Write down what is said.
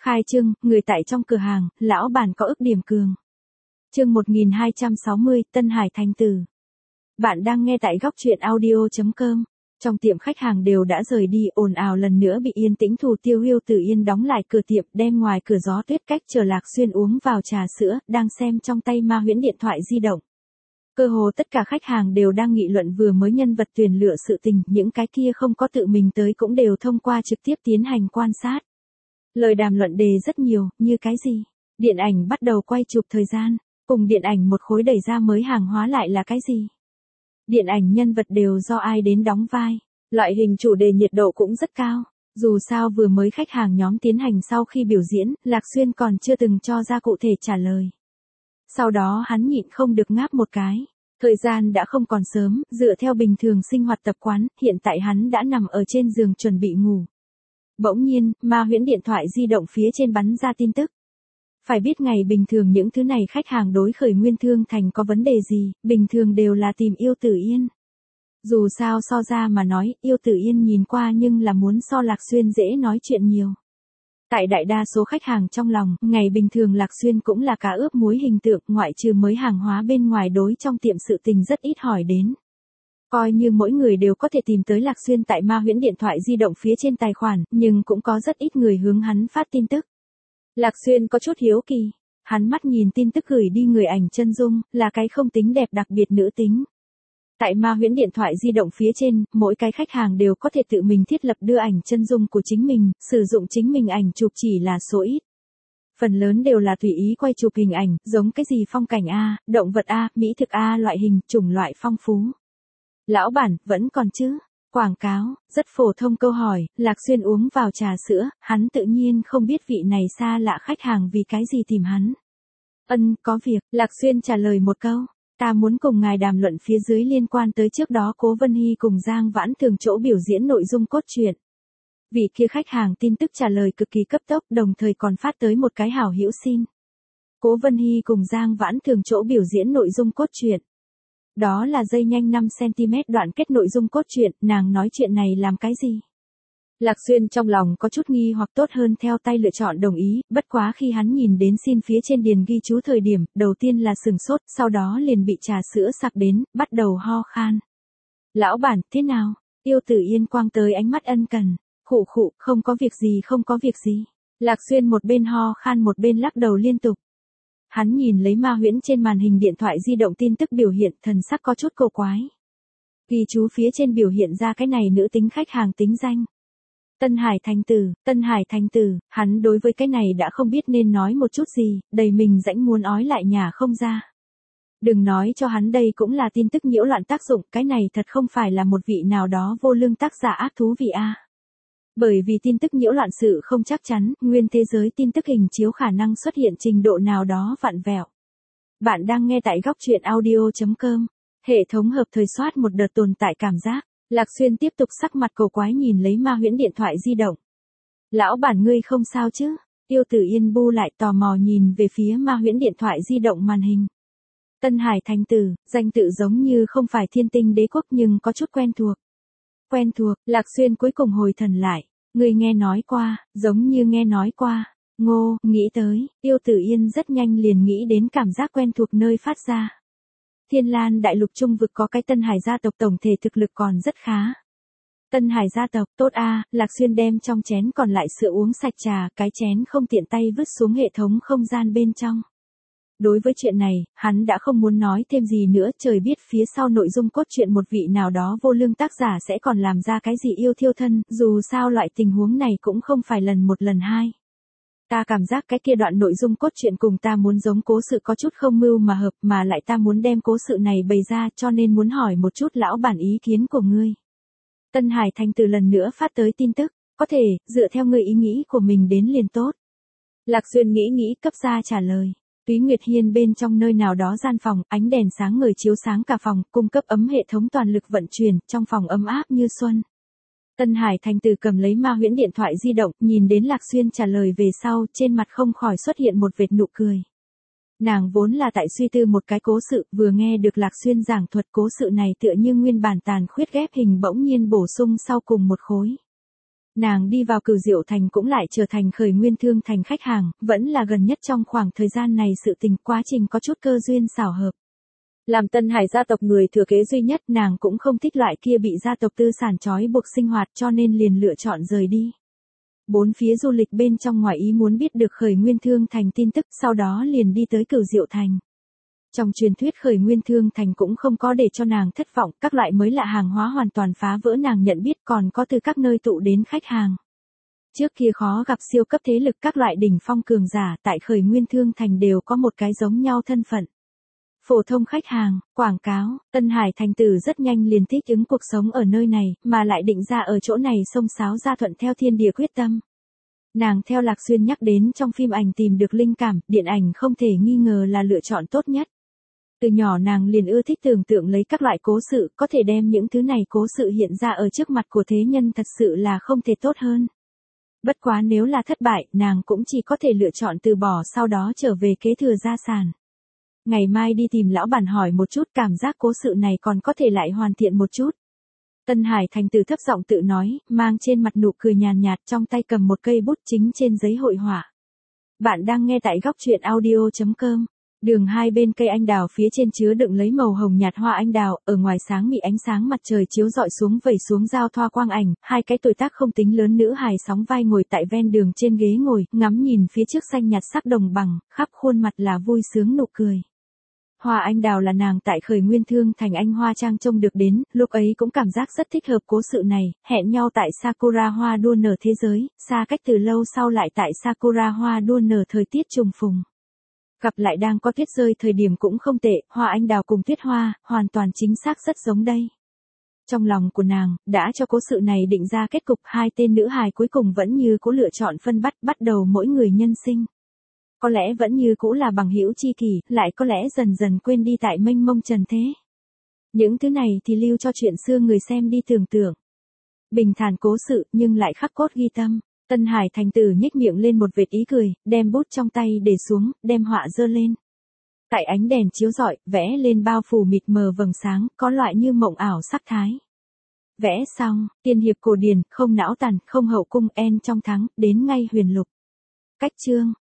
Khai trương, người tại trong cửa hàng, lão bản có ức điểm cường. Chương 1260, Tân Hải Thành Tử. Bạn đang nghe tại góc truyện audio.com. Trong tiệm khách hàng đều đã rời đi, ồn ào lần nữa bị yên tĩnh. Thủ Tiêu Hưu Tử Yên đóng lại cửa tiệm, đem ngoài cửa gió tuyết cách trở Lạc Xuyên uống vào trà sữa, đang xem trong tay Ma Huyễn điện thoại di động. Cơ hồ tất cả khách hàng đều đang nghị luận vừa mới nhân vật tuyển lựa sự tình, những cái kia không có tự mình tới cũng đều thông qua trực tiếp tiến hành quan sát. Lời đàm luận đề rất nhiều, như cái gì? Điện ảnh bắt đầu quay chụp thời gian, cùng điện ảnh một khối đẩy ra mới hàng hóa lại là cái gì? Điện ảnh nhân vật đều do ai đến đóng vai? Loại hình chủ đề nhiệt độ cũng rất cao. Dù sao vừa mới khách hàng nhóm tiến hành sau khi biểu diễn, Lạc Xuyên còn chưa từng cho ra cụ thể trả lời. Sau đó hắn nhịn không được ngáp một cái. Thời gian đã không còn sớm, dựa theo bình thường sinh hoạt tập quán, hiện tại hắn đã nằm ở trên giường chuẩn bị ngủ. Bỗng nhiên, Ma Huyễn điện thoại di động phía trên bắn ra tin tức. Phải biết ngày bình thường những thứ này khách hàng đối khởi Nguyên Thương Thành có vấn đề gì, bình thường đều là tìm Yêu Tử Yên. Dù sao so ra mà nói, Yêu Tử Yên nhìn qua nhưng là muốn so Lạc Xuyên dễ nói chuyện nhiều. Tại đại đa số khách hàng trong lòng, ngày bình thường Lạc Xuyên cũng là cá ướp muối hình tượng, ngoại trừ mới hàng hóa bên ngoài đối trong tiệm sự tình rất ít hỏi đến. Coi như mỗi người đều có thể tìm tới Lạc Xuyên tại Ma Huyễn điện thoại di động phía trên tài khoản, nhưng cũng có rất ít người hướng hắn phát tin tức. Lạc Xuyên có chút hiếu kỳ, hắn mắt nhìn tin tức gửi đi người ảnh chân dung, là cái không tính đẹp đặc biệt nữ tính. Tại Ma Huyễn điện thoại di động phía trên, mỗi cái khách hàng đều có thể tự mình thiết lập đưa ảnh chân dung của chính mình, sử dụng chính mình ảnh chụp chỉ là số ít. Phần lớn đều là tùy ý quay chụp hình ảnh, giống cái gì phong cảnh A, động vật A, mỹ thực A, loại hình, chủng loại phong phú. Lão bản, vẫn còn chứ? Quảng cáo, rất phổ thông câu hỏi, Lạc Xuyên uống vào trà sữa, hắn tự nhiên không biết vị này xa lạ khách hàng vì cái gì tìm hắn. Có việc, Lạc Xuyên trả lời một câu, ta muốn cùng ngài đàm luận phía dưới liên quan tới trước đó Cố Vân Hy cùng Giang Vãn Thường chỗ biểu diễn nội dung cốt truyện. Vị kia khách hàng tin tức trả lời cực kỳ cấp tốc, đồng thời còn phát tới một cái hảo hữu xin. Cố Vân Hy cùng Giang Vãn Thường chỗ biểu diễn nội dung cốt truyện. Đó là dây nhanh 5cm đoạn kết nội dung cốt truyện, nàng nói chuyện này làm cái gì? Lạc Xuyên trong lòng có chút nghi hoặc tốt hơn theo tay lựa chọn đồng ý, bất quá khi hắn nhìn đến xin phía trên điền ghi chú thời điểm, đầu tiên là sừng sốt, sau đó liền bị trà sữa sặc đến, bắt đầu ho khan. Lão bản, thế nào? Yêu Tử Yên quang tới ánh mắt ân cần, khụ khụ, không có việc gì không có việc gì. Lạc Xuyên một bên ho khan một bên lắc đầu liên tục. Hắn nhìn lấy Ma Huyễn trên màn hình điện thoại di động tin tức biểu hiện, thần sắc có chút cổ quái. Ghi chú phía trên biểu hiện ra cái này nữ tính khách hàng tính danh. Tân Hải Thành Tử, hắn đối với cái này đã không biết nên nói một chút gì, đầy mình rãnh muốn ói lại nhà không ra. Đừng nói cho hắn đây cũng là tin tức nhiễu loạn tác dụng, cái này thật không phải là một vị nào đó vô lương tác giả ác thú vị a. Bởi vì tin tức nhiễu loạn sự không chắc chắn, nguyên thế giới tin tức hình chiếu khả năng xuất hiện trình độ nào đó vặn vẹo. Bạn đang nghe tại góc truyện audio.com. Hệ thống hợp thời soát một đợt tồn tại cảm giác. Lạc Xuyên tiếp tục sắc mặt cổ quái nhìn lấy Ma Huyễn điện thoại di động. Lão bản ngươi không sao chứ? Yêu Tử Yên bu lại tò mò nhìn về phía Ma Huyễn điện thoại di động màn hình. Tân Hải Thành Tử, danh tự giống như không phải Thiên Tinh Đế Quốc nhưng có chút quen thuộc. Quen thuộc, Lạc Xuyên cuối cùng hồi thần lại. Người nghe nói qua, giống như nghe nói qua. Ngô, nghĩ tới, Yêu Tử Yên rất nhanh liền nghĩ đến cảm giác quen thuộc nơi phát ra. Thiên Lan đại lục trung vực có cái Tân Hải gia tộc tổng thể thực lực còn rất khá. Tân Hải gia tộc, tốt a, Lạc Xuyên đem trong chén còn lại sữa uống sạch trà, cái chén không tiện tay vứt xuống hệ thống không gian bên trong. Đối với chuyện này, hắn đã không muốn nói thêm gì nữa, trời biết phía sau nội dung cốt truyện một vị nào đó vô lương tác giả sẽ còn làm ra cái gì yêu thiêu thân, dù sao loại tình huống này cũng không phải lần một lần hai. Ta cảm giác cái kia đoạn nội dung cốt truyện cùng ta muốn giống cố sự có chút không mưu mà hợp, mà lại ta muốn đem cố sự này bày ra, cho nên muốn hỏi một chút lão bản ý kiến của ngươi. Tân Hải Thành Tử lần nữa phát tới tin tức, có thể, dựa theo ngươi ý nghĩ của mình đến liền tốt. Lạc Xuyên nghĩ cấp ra trả lời. Túy Nguyệt Hiên bên trong nơi nào đó gian phòng, ánh đèn sáng ngời chiếu sáng cả phòng, cung cấp ấm hệ thống toàn lực vận chuyển, trong phòng ấm áp như xuân. Tân Hải Thành Tử cầm lấy Ma Huyễn điện thoại di động, nhìn đến Lạc Xuyên trả lời về sau, trên mặt không khỏi xuất hiện một vệt nụ cười. Nàng vốn là tại suy tư một cái cố sự, vừa nghe được Lạc Xuyên giảng thuật cố sự này tựa như nguyên bản tàn khuyết ghép hình bỗng nhiên bổ sung sau cùng một khối. Nàng đi vào Cửu Diệu Thành cũng lại trở thành Khởi Nguyên Thương Thành khách hàng, vẫn là gần nhất trong khoảng thời gian này sự tình quá trình có chút cơ duyên xảo hợp. Làm Tân Hải gia tộc người thừa kế duy nhất, nàng cũng không thích loại kia bị gia tộc tư sản trói buộc sinh hoạt, cho nên liền lựa chọn rời đi. Bốn phía du lịch bên trong ngoài ý muốn biết được Khởi Nguyên Thương Thành tin tức, sau đó liền đi tới Cửu Diệu Thành. Trong truyền thuyết Khởi Nguyên Thương Thành cũng không có để cho nàng thất vọng, các loại mới lạ hàng hóa hoàn toàn phá vỡ nàng nhận biết, còn có từ các nơi tụ đến khách hàng. Trước kia khó gặp siêu cấp thế lực, các loại đỉnh phong cường giả tại Khởi Nguyên Thương Thành đều có một cái giống nhau thân phận. Phổ thông khách hàng, quảng cáo, Tân Hải thành tử rất nhanh liền thích ứng cuộc sống ở nơi này, mà lại định ra ở chỗ này xông xáo ra thuận theo thiên địa quyết tâm. Nàng theo Lạc Xuyên nhắc đến trong phim ảnh tìm được linh cảm, điện ảnh không thể nghi ngờ là lựa chọn tốt nhất. Từ nhỏ nàng liền ưa thích tưởng tượng lấy các loại cố sự, có thể đem những thứ này cố sự hiện ra ở trước mặt của thế nhân thật sự là không thể tốt hơn. Bất quá nếu là thất bại, nàng cũng chỉ có thể lựa chọn từ bỏ, sau đó trở về kế thừa gia sản. Ngày mai đi tìm lão bản hỏi một chút, cảm giác cố sự này còn có thể lại hoàn thiện một chút. Tân Hải thành tử thấp giọng tự nói, mang trên mặt nụ cười nhàn nhạt, trong tay cầm một cây bút chính trên giấy hội họa. Bạn đang nghe tại góc truyện audio.com. Đường hai bên cây anh đào phía trên chứa đựng lấy màu hồng nhạt hoa anh đào, ở ngoài sáng mị ánh sáng mặt trời chiếu rọi xuống vẩy xuống giao thoa quang ảnh, hai cái tuổi tác không tính lớn nữ hài sóng vai ngồi tại ven đường trên ghế ngồi, ngắm nhìn phía trước xanh nhạt sắc đồng bằng, khắp khuôn mặt là vui sướng nụ cười. Hoa anh đào là nàng tại Khởi Nguyên Thương Thành Anh Hoa Trang trông được đến, lúc ấy cũng cảm giác rất thích hợp cố sự này, hẹn nhau tại Sakura hoa đua nở thế giới, xa cách từ lâu sau lại tại Sakura hoa đua nở thời tiết trùng phùng. Gặp lại đang có tuyết rơi thời điểm cũng không tệ, hoa anh đào cùng tuyết hoa, hoàn toàn chính xác rất giống đây. Trong lòng của nàng, đã cho cố sự này định ra kết cục, hai tên nữ hài cuối cùng vẫn như cố lựa chọn phân bắt đầu mỗi người nhân sinh. Có lẽ vẫn như cũ là bằng hữu chi kỷ, lại có lẽ dần dần quên đi tại mênh mông trần thế. Những thứ này thì lưu cho chuyện xưa người xem đi tưởng tượng. Bình thản cố sự nhưng lại khắc cốt ghi tâm. Tân Hải thành tử nhếch miệng lên một vệt ý cười, đem bút trong tay để xuống, đem họa giơ lên. Tại ánh đèn chiếu rọi, vẽ lên bao phủ mịt mờ vầng sáng, có loại như mộng ảo sắc thái. Vẽ xong, tiên hiệp cổ điển, không não tàn, không hậu cung, en trong thắng, đến ngay huyền lục. Cách chương,